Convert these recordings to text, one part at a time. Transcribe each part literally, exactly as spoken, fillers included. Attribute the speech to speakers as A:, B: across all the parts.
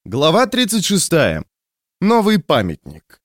A: Глава тридцать шестая. Новый памятник.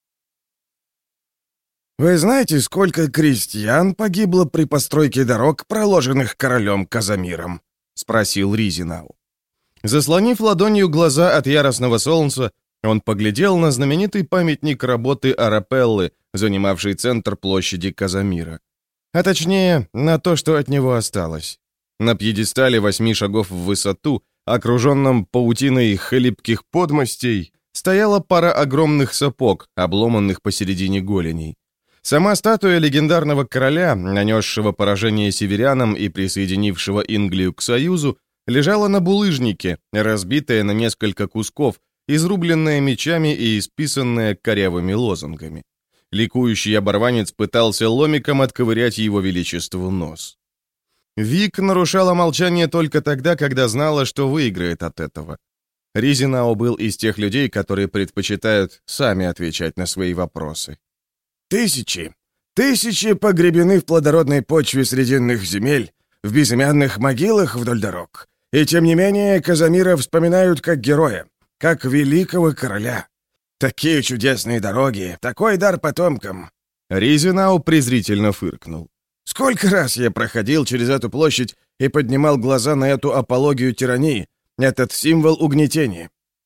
B: Вы знаете, сколько крестьян погибло при постройке дорог, проложенных королем Казамиром? Спросил Ризинау.
A: Заслонив ладонью глаза от яростного солнца, он поглядел на знаменитый памятник работы Арапеллы, занимавший центр площади Казамира. А точнее, на то, что от него осталось. На пьедестале восьми шагов в высоту, окруженном паутиной хлипких подмостей, стояла пара огромных сапог, обломанных посередине голеней. Сама статуя легендарного короля, нанесшего поражение северянам и присоединившего Инглию к союзу, лежала на булыжнике, разбитая на несколько кусков, изрубленная мечами и исписанная корявыми лозунгами. Ликующий оборванец пытался ломиком отковырять его величеству нос. Вик нарушала молчание только тогда, когда знала, что выиграет от этого. Ризинау был из тех людей, которые предпочитают сами отвечать на свои вопросы.
B: Тысячи, тысячи погребены в плодородной почве срединных земель, в безымянных могилах вдоль дорог. И тем не менее Казамира вспоминают как героя, как великого короля. Такие чудесные дороги, такой дар потомкам.
A: Ризинау презрительно фыркнул.
B: Сколько раз я проходил через эту площадь и поднимал глаза на эту апологию тирании, этот символ угнетения.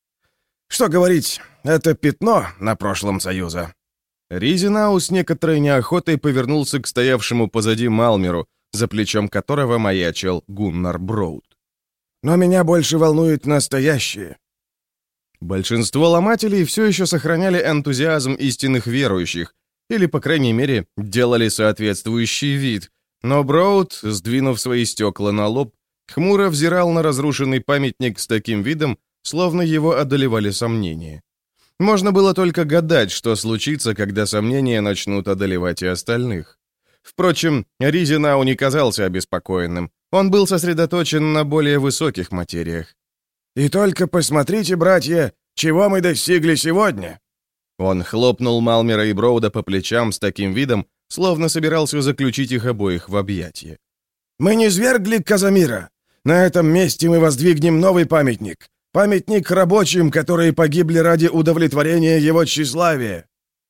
B: Что говорить, это пятно на прошлом Союза.
A: Ризинау с некоторой неохотой повернулся к стоявшему позади Малмеру, за плечом которого маячил Гуннар Броуд.
B: Но меня больше волнует настоящее.
A: Большинство ломателей все еще сохраняли энтузиазм истинных верующих, или, по крайней мере, делали соответствующий вид, но Броуд, сдвинув свои стекла на лоб, хмуро взирал на разрушенный памятник с таким видом, словно его одолевали сомнения. Можно было только гадать, что случится, когда сомнения начнут одолевать и остальных. Впрочем, Ризинау не казался обеспокоенным. Он был сосредоточен на более высоких материях.
B: «И только посмотрите, братья, чего мы достигли сегодня!»
A: Он хлопнул Малмера и Броуда по плечам с таким видом, словно собирался заключить их обоих в объятия.
B: «Мы не свергли Казамира. На этом месте мы воздвигнем новый памятник. Памятник рабочим, которые погибли ради удовлетворения его тщеславия».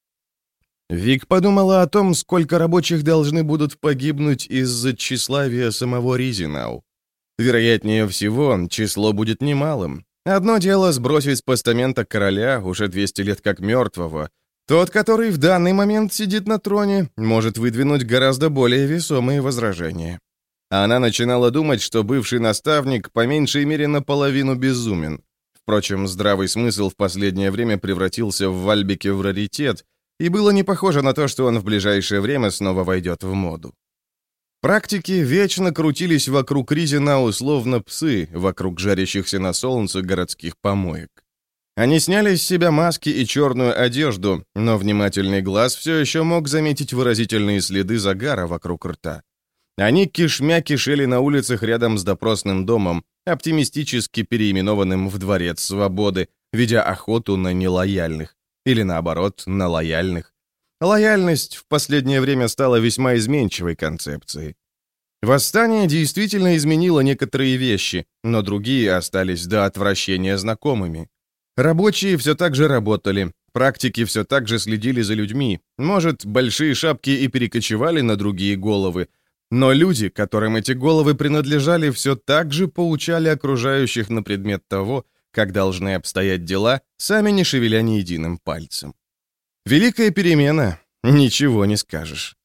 A: Вик подумала о том, сколько рабочих должны будут погибнуть из-за тщеславия самого Ризинау. Вероятнее всего, число будет немалым. Одно дело сбросить с постамента короля, уже двести лет как мертвого. Тот, который в данный момент сидит на троне, может выдвинуть гораздо более весомые возражения. Она начинала думать, что бывший наставник по меньшей мере наполовину безумен. Впрочем, здравый смысл в последнее время превратился в Вальбеке в раритет, и было не похоже на то, что он в ближайшее время снова войдет в моду. Практики вечно крутились вокруг Ризинау, словно псы вокруг жарящихся на солнце городских помоек. Они сняли с себя маски и черную одежду, но внимательный глаз все еще мог заметить выразительные следы загара вокруг рта. Они кишмя кишели на улицах рядом с допросным домом, оптимистически переименованным в Дворец Свободы, ведя охоту на нелояльных. Или наоборот, на лояльных. Лояльность в последнее время стала весьма изменчивой концепцией. Восстание действительно изменило некоторые вещи, но другие остались до отвращения знакомыми. Рабочие все так же работали, практики все так же следили за людьми. Может, большие шапки и перекочевали на другие головы, но люди, которым эти головы принадлежали, все так же поучали окружающих на предмет того, как должны обстоять дела, сами не шевеля ни единым пальцем. Великая перемена, ничего не скажешь.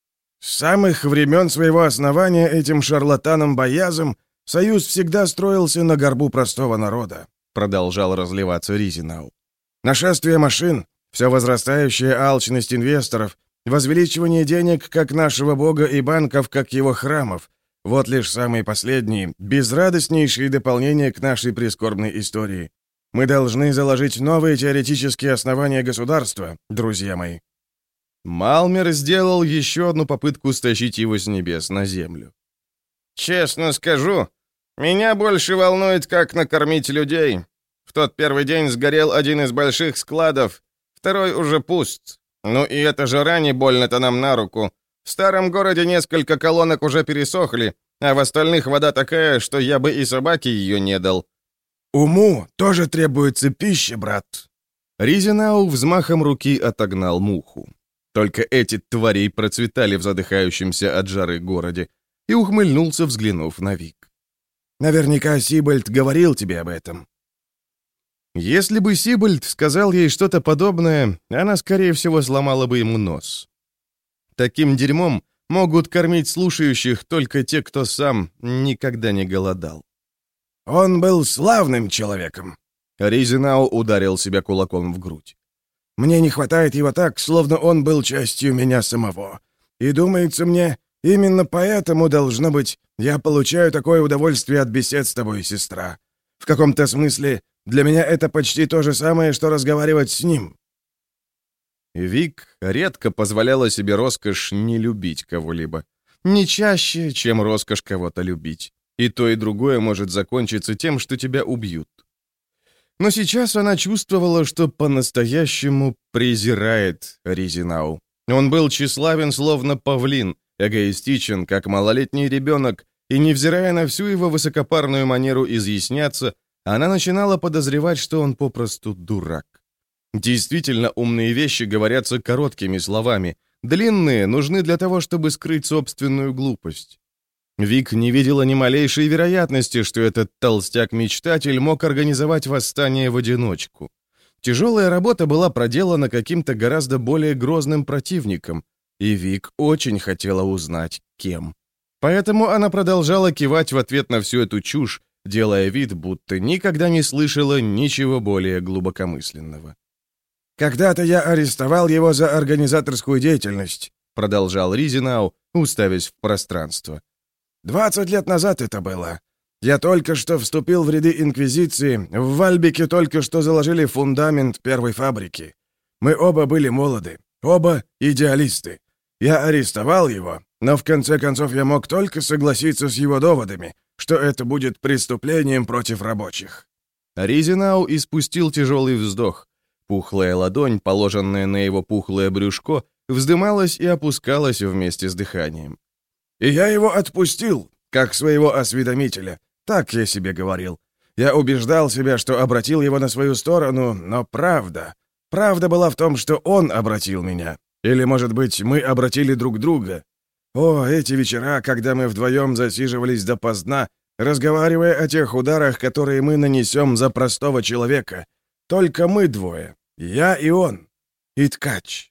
B: С самых времен своего основания этим шарлатаном-боязом Союз всегда строился на горбу простого народа, продолжал разливаться Ризинау. Нашествие машин, все возрастающая алчность инвесторов, возвеличивание денег как нашего бога и банков как его храмов — вот лишь самые последние, безрадостнейшие дополнения к нашей прискорбной истории. Мы должны заложить новые теоретические основания государства, друзья мои».
A: Малмер сделал еще одну попытку стащить его с небес на землю.
C: «Честно скажу, меня больше волнует, как накормить людей. В тот первый день сгорел один из больших складов, второй уже пуст. Ну и эта жара не больно-то нам на руку. В старом городе несколько колонок уже пересохли, а в остальных вода такая, что я бы и собаке ее не дал.
B: Уму тоже требуется пища, брат».
A: Ризинау взмахом руки отогнал муху. Только эти твари процветали в задыхающемся от жары городе, и ухмыльнулся, взглянув на Вик.
B: «Наверняка Сибальд говорил тебе об этом».
A: Если бы Сибальд сказал ей что-то подобное, она, скорее всего, сломала бы ему нос. Таким дерьмом могут кормить слушающих только те, кто сам никогда не голодал.
B: «Он был славным человеком».
A: Ризинау ударил себя кулаком в грудь.
B: «Мне не хватает его так, словно он был частью меня самого. И думается мне, именно поэтому, должно быть, я получаю такое удовольствие от бесед с тобой, сестра. В каком-то смысле для меня это почти то же самое, что разговаривать с ним».
A: Вик редко позволяла себе роскошь не любить кого-либо. Не чаще, чем роскошь кого-то любить. И то, и другое может закончиться тем, что тебя убьют. Но сейчас она чувствовала, что по-настоящему презирает Ризинау. Он был тщеславен, словно павлин, эгоистичен, как малолетний ребенок, и, невзирая на всю его высокопарную манеру изъясняться, она начинала подозревать, что он попросту дурак. Действительно, умные вещи говорятся короткими словами, длинные нужны для того, чтобы скрыть собственную глупость. Вик не видела ни малейшей вероятности, что этот толстяк-мечтатель мог организовать восстание в одиночку. Тяжелая работа была проделана каким-то гораздо более грозным противником, и Вик очень хотела узнать, кем. Поэтому она продолжала кивать в ответ на всю эту чушь, делая вид, будто никогда не слышала ничего более глубокомысленного.
B: «Когда-то я арестовал его за организаторскую деятельность», —
A: продолжал Ризинау, уставясь в пространство.
B: «Двадцать лет назад это было. Я только что вступил в ряды Инквизиции, в Вальбике только что заложили фундамент первой фабрики. Мы оба были молоды, оба идеалисты. Я арестовал его, но в конце концов я мог только согласиться с его доводами, что это будет преступлением против рабочих».
A: Ризинау испустил тяжелый вздох. Пухлая ладонь, положенная на его пухлое брюшко, вздымалась и опускалась вместе с дыханием.
B: «И я его отпустил, как своего осведомителя. Так я себе говорил. Я убеждал себя, что обратил его на свою сторону, но правда... Правда была в том, что он обратил меня. Или, может быть, мы обратили друг друга. О, эти вечера, когда мы вдвоем засиживались допоздна, разговаривая о тех ударах, которые мы нанесем за простого человека. Только мы двое. Я и он. И ткач».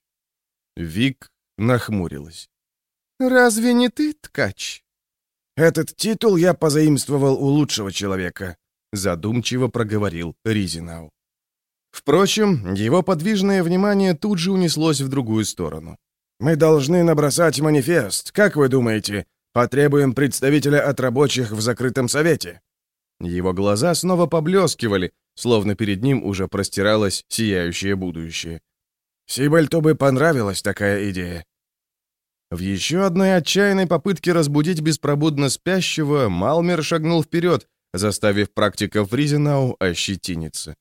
A: Вик нахмурилась.
B: «Разве не ты ткач?» «Этот титул я позаимствовал у лучшего человека», — задумчиво проговорил Ризинау.
A: Впрочем, его подвижное внимание тут же унеслось в другую сторону.
B: «Мы должны набросать манифест. Как вы думаете, потребуем представителя от рабочих в закрытом совете?»
A: Его глаза снова поблескивали, словно перед ним уже простиралось сияющее будущее.
B: «Сибальту бы понравилась такая идея».
A: В еще одной отчаянной попытке разбудить беспробудно спящего Малмер шагнул вперед, заставив практиков Ризинау ощетиниться.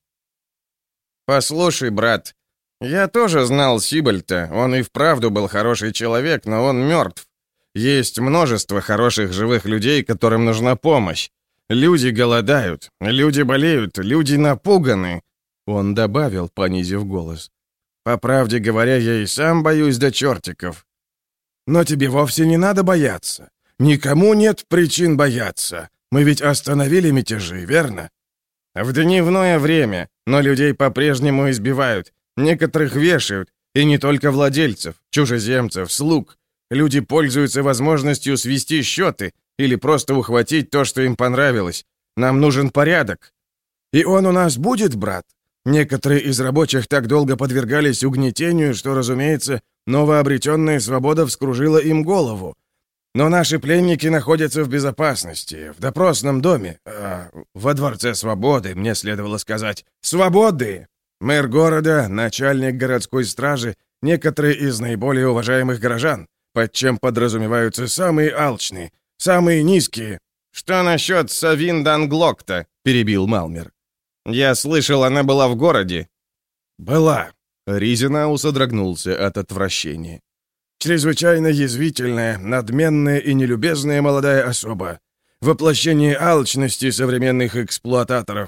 C: «Послушай, брат, я тоже знал Сибальта, он и вправду был хороший человек, но он мертв. Есть множество хороших живых людей, которым нужна помощь. Люди голодают, люди болеют, люди напуганы», — он добавил, понизив голос. «По правде говоря, я и сам боюсь до чертиков».
B: «Но тебе вовсе не надо бояться. Никому нет причин бояться. Мы ведь остановили мятежи, верно?»
C: «В дневное время, но людей по-прежнему избивают. Некоторых вешают, и не только владельцев, чужеземцев, слуг. Люди пользуются возможностью свести счеты или просто ухватить то, что им понравилось. Нам нужен порядок».
B: «И он у нас будет, брат? Некоторые из рабочих так долго подвергались угнетению, что, разумеется, новообретенная свобода вскружила им голову. Но наши пленники находятся в безопасности, в допросном доме, э, во Дворце Свободы, мне следовало сказать. Свободы! Мэр города, начальник городской стражи, некоторые из наиболее уважаемых горожан, под чем подразумеваются самые алчные, самые низкие».
C: «Что насчет Савин Данглокта?» — перебил Малмер. «Я слышал, она была в городе».
B: «Была».
A: Ризинау содрогнулся от отвращения.
B: «Чрезвычайно язвительная, надменная и нелюбезная молодая особа. Воплощение алчности современных эксплуататоров.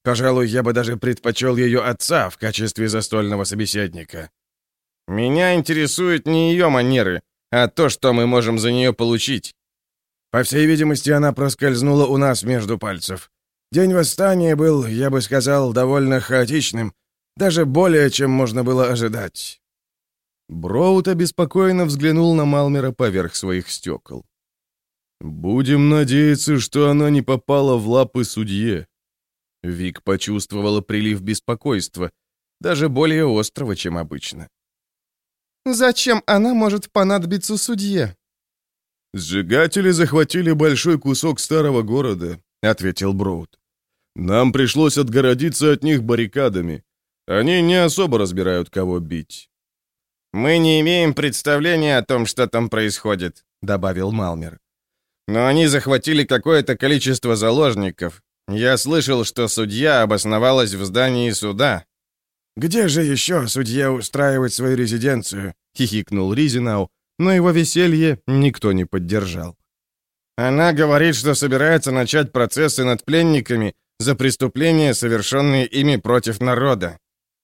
B: Пожалуй, я бы даже предпочел ее отца в качестве застольного собеседника.
C: Меня интересуют не ее манеры, а то, что мы можем за нее получить.
B: По всей видимости, она проскользнула у нас между пальцев. День восстания был, я бы сказал, довольно хаотичным, даже более, чем можно было ожидать.
A: Броуд обеспокоенно взглянул на Малмера поверх своих стекол. «Будем надеяться, что она не попала в лапы судье». Вик почувствовала прилив беспокойства, даже более острого, чем обычно.
D: «Зачем она может понадобиться судье?»
A: «Сжигатели захватили большой кусок старого города», — ответил Броуд. «Нам пришлось отгородиться от них баррикадами. Они не особо разбирают, кого бить».
C: «Мы не имеем представления о том, что там происходит», — добавил Малмер. «Но они захватили какое-то количество заложников. Я слышал, что судья обосновалась в здании суда».
B: «Где же еще судья устраивает свою резиденцию?»
A: — хихикнул Ризинау, но его веселье никто не поддержал.
C: «Она говорит, что собирается начать процессы над пленниками за преступления, совершенные ими против народа».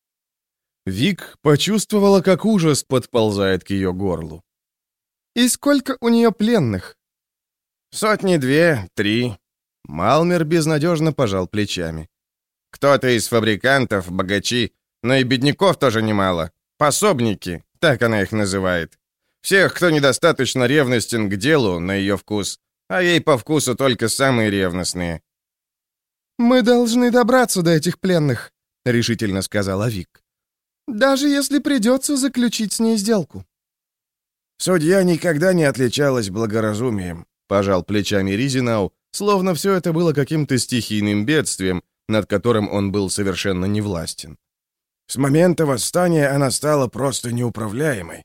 A: Вик почувствовала, как ужас подползает к ее горлу.
D: «И сколько у нее пленных?»
C: «Сотни две, три».
A: Малмер безнадежно пожал плечами.
C: «Кто-то из фабрикантов, богачи, но и бедняков тоже немало. Пособники, так она их называет. Всех, кто недостаточно ревностен к делу, на ее вкус, а ей по вкусу только самые ревностные».
D: «Мы должны добраться до этих пленных»,
A: — решительно сказала Вик.
D: «Даже если придется заключить с ней сделку».
B: «Судья никогда не отличалась благоразумием»,
A: — пожал плечами Ризинау, словно все это было каким-то стихийным бедствием, над которым он был совершенно невластен.
B: «С момента восстания она стала просто неуправляемой».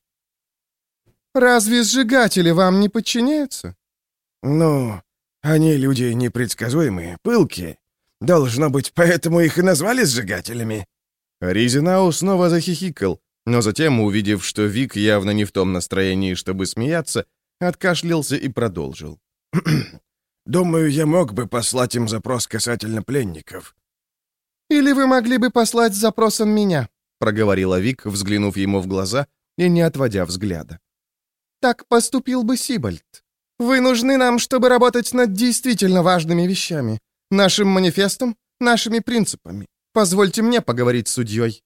D: «Разве сжигатели вам не подчиняются?»
B: «Ну, они люди непредсказуемые, пылкие. Должно быть, поэтому их и назвали сжигателями».
A: Ризинау снова захихикал, но затем, увидев, что Вик явно не в том настроении, чтобы смеяться, откашлялся и продолжил.
B: «Думаю, я мог бы послать им запрос касательно пленников».
D: «Или вы могли бы послать с запросом меня»,
A: — проговорила Вик, взглянув ему в глаза и не отводя взгляда.
D: «Так поступил бы Сибальд. Вы нужны нам, чтобы работать над действительно важными вещами. Нашим манифестом, нашими принципами. Позвольте мне поговорить с судьей».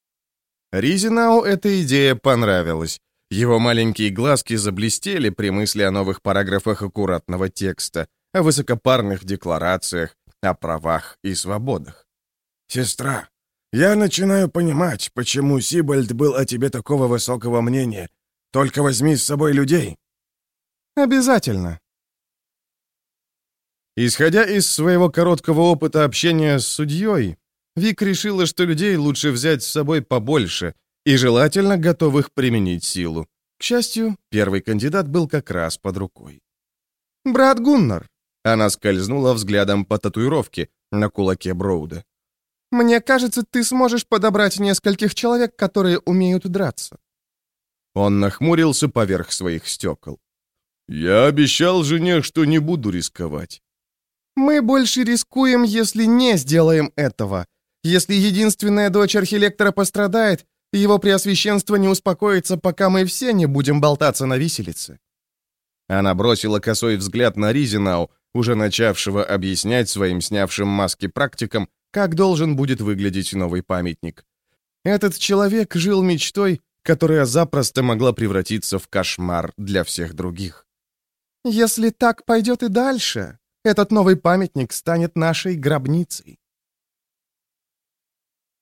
A: Ризинау эта идея понравилась. Его маленькие глазки заблестели при мысли о новых параграфах аккуратного текста, о высокопарных декларациях, о правах и свободах.
B: «Сестра, я начинаю понимать, почему Сибальд был о тебе такого высокого мнения. Только возьми с собой людей».
D: «Обязательно».
A: Исходя из своего короткого опыта общения с судьей, Вик решила, что людей лучше взять с собой побольше и желательно готовых применить силу. К счастью, первый кандидат был как раз под рукой.
D: «Брат Гуннар»,
A: — она скользнула взглядом по татуировке на кулаке Броуда.
D: «мне кажется, ты сможешь подобрать нескольких человек, которые умеют драться».
A: Он нахмурился поверх своих стекол. «Я обещал жене, что не буду рисковать».
D: «Мы больше рискуем, если не сделаем этого. Если единственная дочь архилектора пострадает, его преосвященство не успокоится, пока мы все не будем болтаться на виселице».
A: Она бросила косой взгляд на Ризинау, уже начавшего объяснять своим снявшим маски практикам, как должен будет выглядеть новый памятник. Этот человек жил мечтой, которая запросто могла превратиться в кошмар для всех других.
D: «Если так пойдет и дальше, этот новый памятник станет нашей гробницей».